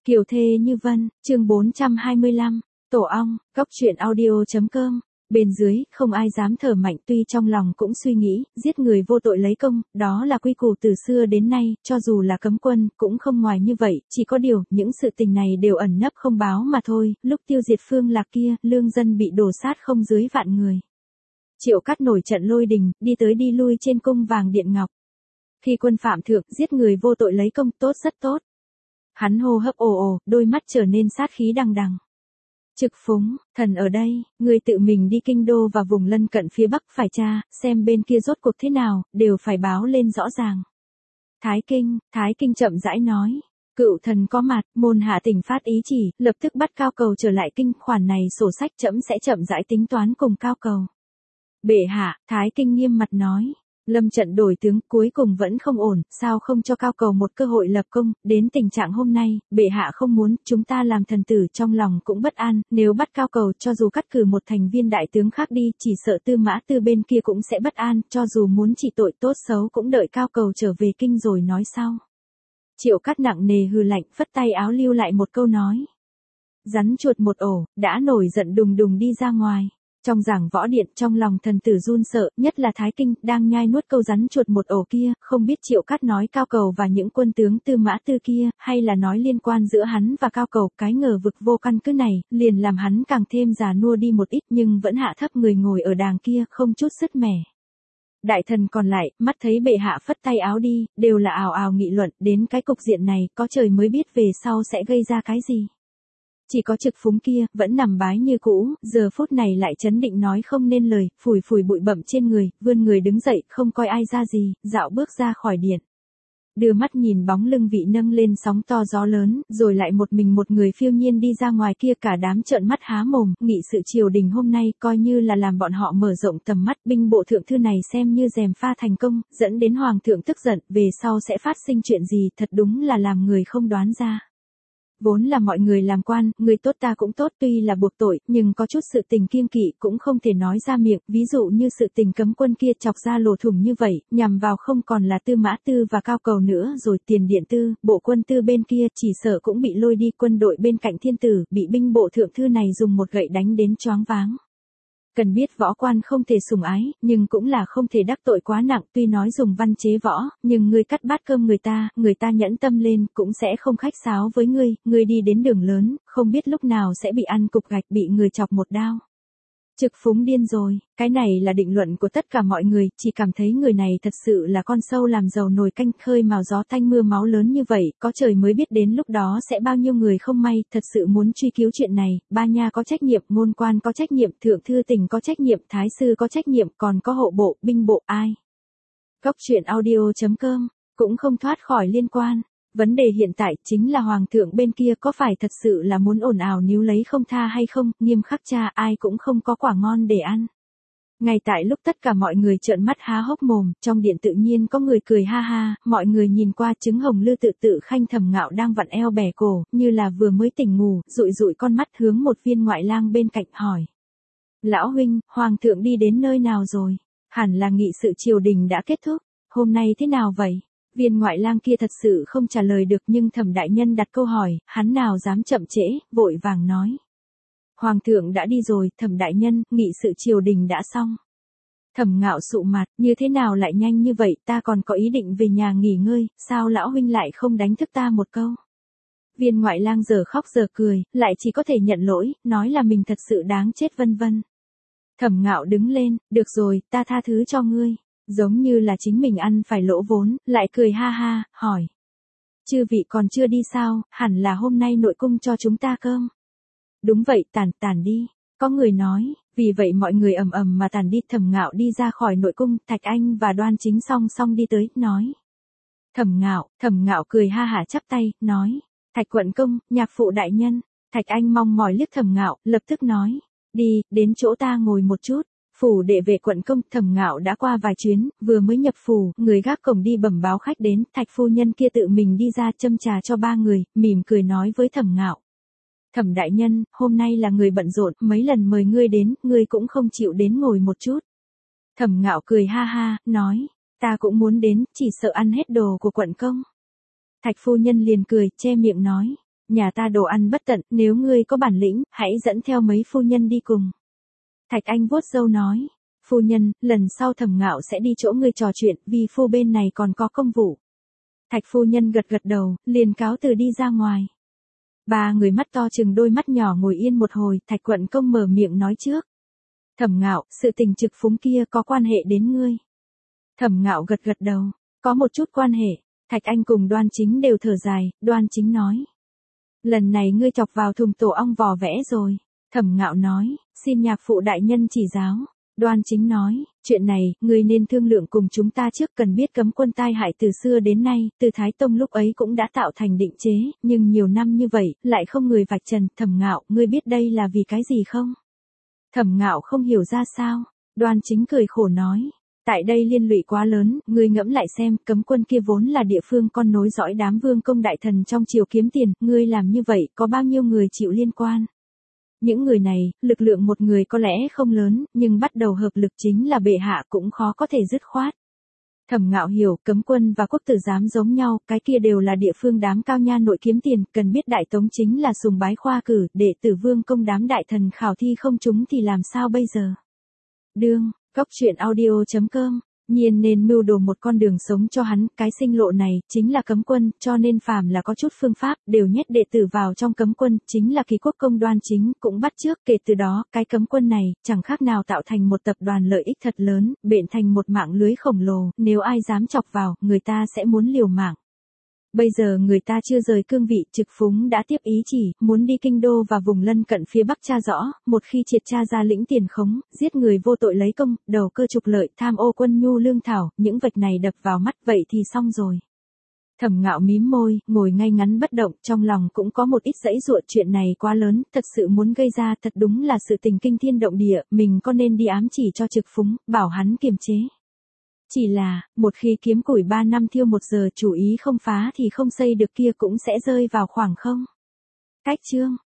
Kiều thê như vân, chương 425, tổ ong, góc truyện audio.com. Bên dưới, không ai dám thở mạnh tuy trong lòng cũng suy nghĩ, giết người vô tội lấy công, đó là quy củ từ xưa đến nay, cho dù là cấm quân, cũng không ngoài như vậy, chỉ có điều, những sự tình này đều ẩn nấp không báo mà thôi, lúc tiêu diệt Phương Lạc kia, lương dân bị đổ sát không dưới vạn người. Triệu Cát nổi trận lôi đình, đi tới đi lui trên cung vàng điện ngọc. Khi quân phạm thượng, giết người vô tội lấy công, tốt rất tốt. Hắn hô hấp ồ ồ, đôi mắt trở nên sát khí đằng đằng. Trực Phúng, thần ở đây, người tự mình đi kinh đô và vùng lân cận phía bắc phải tra, xem bên kia rốt cuộc thế nào, đều phải báo lên rõ ràng. Thái Kinh chậm rãi nói, cựu thần có mặt, môn hạ tỉnh phát ý chỉ, lập tức bắt Cao Cầu trở lại kinh, khoản này sổ sách trẫm sẽ chậm rãi tính toán cùng Cao Cầu. Bệ hạ, Thái Kinh nghiêm mặt nói. Lâm trận đổi tướng cuối cùng vẫn không ổn, sao không cho Cao Cầu một cơ hội lập công, đến tình trạng hôm nay, bệ hạ không muốn, chúng ta làm thần tử trong lòng cũng bất an, nếu bắt Cao Cầu cho dù cắt cử một thành viên đại tướng khác đi, chỉ sợ Tư Mã Tư bên kia cũng sẽ bất an, cho dù muốn trị tội tốt xấu cũng đợi Cao Cầu trở về kinh rồi nói sau. Triệu Cát nặng nề hừ lạnh, phất tay áo lưu lại một câu nói. Rắn chuột một ổ, đã nổi giận đùng đùng đi ra ngoài. Trong giảng võ điện, trong lòng thần tử run sợ, nhất là Thái Kinh, đang nhai nuốt câu rắn chuột một ổ kia, không biết Triệu Cát nói Cao Cầu và những quân tướng Tư Mã Tư kia, hay là nói liên quan giữa hắn và Cao Cầu, cái ngờ vực vô căn cứ này, liền làm hắn càng thêm già nua đi một ít nhưng vẫn hạ thấp người ngồi ở đàng kia, không chút sứt mẻ. Đại thần còn lại, mắt thấy bệ hạ phất tay áo đi, đều là ào ào nghị luận, đến cái cục diện này, có trời mới biết về sau sẽ gây ra cái gì. Chỉ có Trực Phúng kia, vẫn nằm bái như cũ, giờ phút này lại chấn định nói không nên lời, phủi phủi bụi bặm trên người, vươn người đứng dậy, không coi ai ra gì, dạo bước ra khỏi điện. Đưa mắt nhìn bóng lưng vị nâng lên sóng to gió lớn, rồi lại một mình một người phiêu nhiên đi ra ngoài kia, cả đám trợn mắt há mồm, nghị sự triều đình hôm nay coi như là làm bọn họ mở rộng tầm mắt, binh bộ thượng thư này xem như gièm pha thành công, dẫn đến hoàng thượng tức giận, về sau sẽ phát sinh chuyện gì, thật đúng là làm người không đoán ra. Vốn là mọi người làm quan, người tốt ta cũng tốt, tuy là buộc tội, nhưng có chút sự tình kiêng kỵ cũng không thể nói ra miệng, ví dụ như sự tình cấm quân kia chọc ra lỗ thủng như vậy, nhằm vào không còn là Tư Mã Tư và Cao Cầu nữa rồi, tiền điện tư, bộ quân tư bên kia chỉ sợ cũng bị lôi đi, quân đội bên cạnh thiên tử, bị binh bộ thượng thư này dùng một gậy đánh đến choáng váng. Cần biết võ quan không thể sủng ái, nhưng cũng là không thể đắc tội quá nặng, tuy nói dùng văn chế võ, nhưng ngươi cắt bát cơm người ta nhẫn tâm lên, cũng sẽ không khách sáo với ngươi đi đến đường lớn, không biết lúc nào sẽ bị ăn cục gạch, bị người chọc một đao. Trực Phúng điên rồi, cái này là định luận của tất cả mọi người, chỉ cảm thấy người này thật sự là con sâu làm dầu nồi canh, khơi mào gió tanh mưa máu lớn như vậy, có trời mới biết đến lúc đó sẽ bao nhiêu người không may, thật sự muốn truy cứu chuyện này, Ba Nha có trách nhiệm, ngôn quan có trách nhiệm, thượng thư tỉnh có trách nhiệm, thái sư có trách nhiệm, còn có hộ bộ, binh bộ, ai. Góc truyện audio.com, cũng không thoát khỏi liên quan. Vấn đề hiện tại chính là hoàng thượng bên kia có phải thật sự là muốn ồn ào níu lấy không tha hay không, nghiêm khắc tra ai cũng không có quả ngon để ăn. Ngay tại lúc tất cả mọi người trợn mắt há hốc mồm, trong điện tự nhiên có người cười ha ha, mọi người nhìn qua Trứng Hồng Lư tự khanh Thẩm Ngạo đang vặn eo bẻ cổ, như là vừa mới tỉnh ngủ, dụi dụi con mắt hướng một viên ngoại lang bên cạnh hỏi. Lão huynh, hoàng thượng đi đến nơi nào rồi? Hẳn là nghị sự triều đình đã kết thúc, hôm nay thế nào vậy? Viên ngoại lang kia thật sự không trả lời được nhưng Thẩm đại nhân đặt câu hỏi, hắn nào dám chậm trễ, vội vàng nói. Hoàng thượng đã đi rồi, Thẩm đại nhân, nghị sự triều đình đã xong. Thẩm Ngạo sụ mặt, như thế nào lại nhanh như vậy, ta còn có ý định về nhà nghỉ ngơi, sao lão huynh lại không đánh thức ta một câu? Viên ngoại lang giờ khóc giờ cười, lại chỉ có thể nhận lỗi, nói là mình thật sự đáng chết vân vân. Thẩm Ngạo đứng lên, được rồi, ta tha thứ cho ngươi. Giống như là chính mình ăn phải lỗ vốn, lại cười ha ha, hỏi. Chư vị còn chưa đi sao, hẳn là hôm nay nội cung cho chúng ta cơm. Đúng vậy, tản đi. Có người nói, vì vậy mọi người ầm ầm mà tản đi. Thẩm Ngạo đi ra khỏi nội cung, Thạch Anh và Đoan Chính song song đi tới, nói. Thẩm Ngạo cười ha hả chắp tay, nói. Thạch quận công, nhạc phụ đại nhân. Thạch Anh mong mỏi liếc Thẩm Ngạo, lập tức nói. Đi, đến chỗ ta ngồi một chút. Phủ đệ vệ quận công, Thẩm Ngạo đã qua vài chuyến, vừa mới nhập phủ, người gác cổng đi bẩm báo khách đến, Thạch phu nhân kia tự mình đi ra châm trà cho ba người, mỉm cười nói với Thẩm Ngạo. Thẩm đại nhân, hôm nay là người bận rộn, mấy lần mời ngươi đến, ngươi cũng không chịu đến ngồi một chút. Thẩm Ngạo cười ha ha, nói, ta cũng muốn đến, chỉ sợ ăn hết đồ của quận công. Thạch phu nhân liền cười, che miệng nói, nhà ta đồ ăn bất tận, nếu ngươi có bản lĩnh, hãy dẫn theo mấy phu nhân đi cùng. Thạch Anh vuốt râu nói, phu nhân, lần sau Thẩm Ngạo sẽ đi chỗ ngươi trò chuyện, vì phu bên này còn có công vụ. Thạch phu nhân gật gật đầu, liền cáo từ đi ra ngoài. Ba người mắt to chừng đôi mắt nhỏ ngồi yên một hồi, Thạch Quận Công mở miệng nói trước. Thẩm Ngạo, sự tình Trực Phúng kia có quan hệ đến ngươi. Thẩm Ngạo gật gật đầu, có một chút quan hệ. Thạch Anh cùng Đoan Chính đều thở dài, Đoan Chính nói. Lần này ngươi chọc vào thùng tổ ong vò vẽ rồi. Thẩm Ngạo nói, xin nhạc phụ đại nhân chỉ giáo. Đoan Chính nói, chuyện này, ngươi nên thương lượng cùng chúng ta trước, cần biết cấm quân tai hại từ xưa đến nay, từ Thái Tông lúc ấy cũng đã tạo thành định chế, nhưng nhiều năm như vậy, lại không người vạch trần. Thẩm Ngạo, ngươi biết đây là vì cái gì không? Thẩm Ngạo không hiểu ra sao. Đoan Chính cười khổ nói. Tại đây liên lụy quá lớn, ngươi ngẫm lại xem, cấm quân kia vốn là địa phương con nối dõi đám vương công đại thần trong triều kiếm tiền, ngươi làm như vậy, có bao nhiêu người chịu liên quan? Những người này, lực lượng một người có lẽ không lớn, nhưng bắt đầu hợp lực chính là bệ hạ cũng khó có thể dứt khoát. Thẩm Ngạo hiểu, cấm quân và quốc tử giám giống nhau, cái kia đều là địa phương đám cao nha nội kiếm tiền, cần biết Đại Tống chính là sùng bái khoa cử, đệ tử vương công đám đại thần khảo thi không trúng thì làm sao bây giờ? Đương, Góc Truyện Audio.com, Nhiên nên mưu đồ một con đường sống cho hắn, cái sinh lộ này, chính là cấm quân, cho nên phàm là có chút phương pháp, đều nhét đệ tử vào trong cấm quân, chính là Kỳ Quốc Công Đoan Chính, cũng bắt chước, kể từ đó, cái cấm quân này, chẳng khác nào tạo thành một tập đoàn lợi ích thật lớn, bện thành một mạng lưới khổng lồ, nếu ai dám chọc vào, người ta sẽ muốn liều mạng. Bây giờ người ta chưa rời cương vị, Trực Phúng đã tiếp ý chỉ, muốn đi kinh đô và vùng lân cận phía Bắc tra rõ, một khi triệt tra ra lĩnh tiền khống, giết người vô tội lấy công, đầu cơ trục lợi, tham ô quân nhu lương thảo, những vạch này đập vào mắt, vậy thì xong rồi. Thẩm Ngạo mím môi, ngồi ngay ngắn bất động, trong lòng cũng có một ít dãy dụa, chuyện này quá lớn, thật sự muốn gây ra, thật đúng là sự tình kinh thiên động địa, mình có nên đi ám chỉ cho Trực Phúng, bảo hắn kiềm chế. Chỉ là, một khi kiếm củi 3 năm thiêu 1 giờ, chủ ý không phá thì không xây được kia cũng sẽ rơi vào khoảng không. Cách chương